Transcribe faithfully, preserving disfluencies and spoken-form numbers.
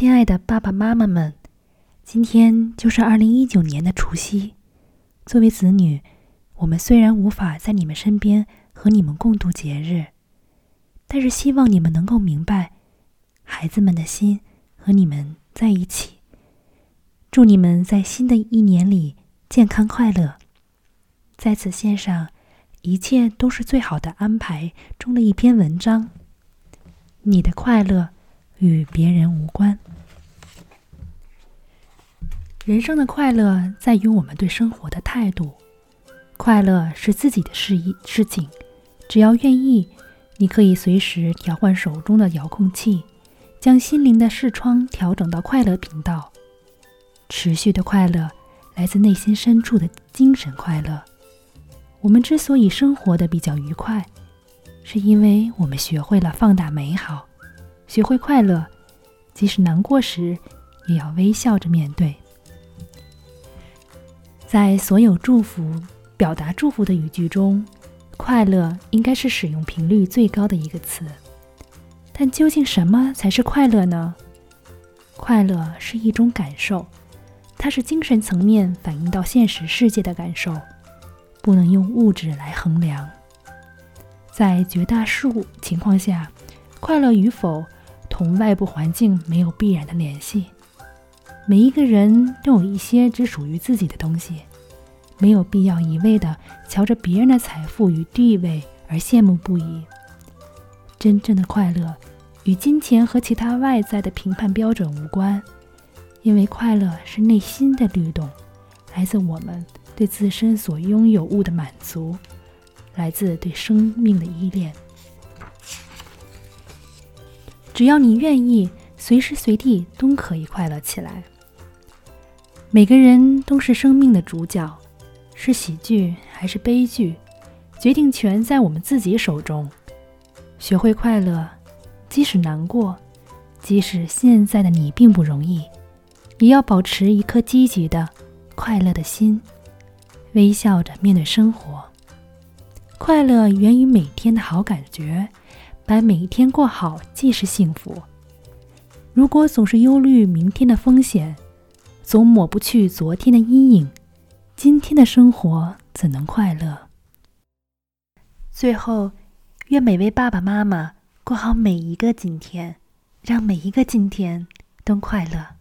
亲爱的爸爸妈妈们，今天就是二零一九年的除夕。作为子女，我们虽然无法在你们身边和你们共度节日，但是希望你们能够明白，孩子们的心和你们在一起。祝你们在新的一年里健康快乐。在此献上一切都是最好的安排中的一篇文章。你的快乐与别人无关。人生的快乐在于我们对生活的态度。快乐是自己的事意事情，只要愿意，你可以随时调换手中的遥控器，将心灵的视窗调整到快乐频道。持续的快乐来自内心深处的精神快乐。我们之所以生活的比较愉快，是因为我们学会了放大美好，学会快乐，即使难过时也要微笑着面对。在所有祝福表达祝福的语句中，快乐应该是使用频率最高的一个词。但究竟什么才是快乐呢？快乐是一种感受，它是精神层面反映到现实世界的感受，不能用物质来衡量。在绝大数情况下，快乐与否同外部环境没有必然的联系。每一个人都有一些只属于自己的东西，没有必要一味地瞧着别人的财富与地位而羡慕不已。真正的快乐与金钱和其他外在的评判标准无关，因为快乐是内心的律动，来自我们对自身所拥有物的满足，来自对生命的依恋。只要你愿意，随时随地都可以快乐起来。每个人都是生命的主角，是喜剧还是悲剧，决定权在我们自己手中。学会快乐，即使难过，即使现在的你并不容易，也要保持一颗积极的、快乐的心，微笑着面对生活。快乐源于每天的好感觉，把每一天过好即是幸福。如果总是忧虑明天的风险，总抹不去昨天的阴影，今天的生活怎能快乐？最后，愿每位爸爸妈妈过好每一个今天，让每一个今天都快乐。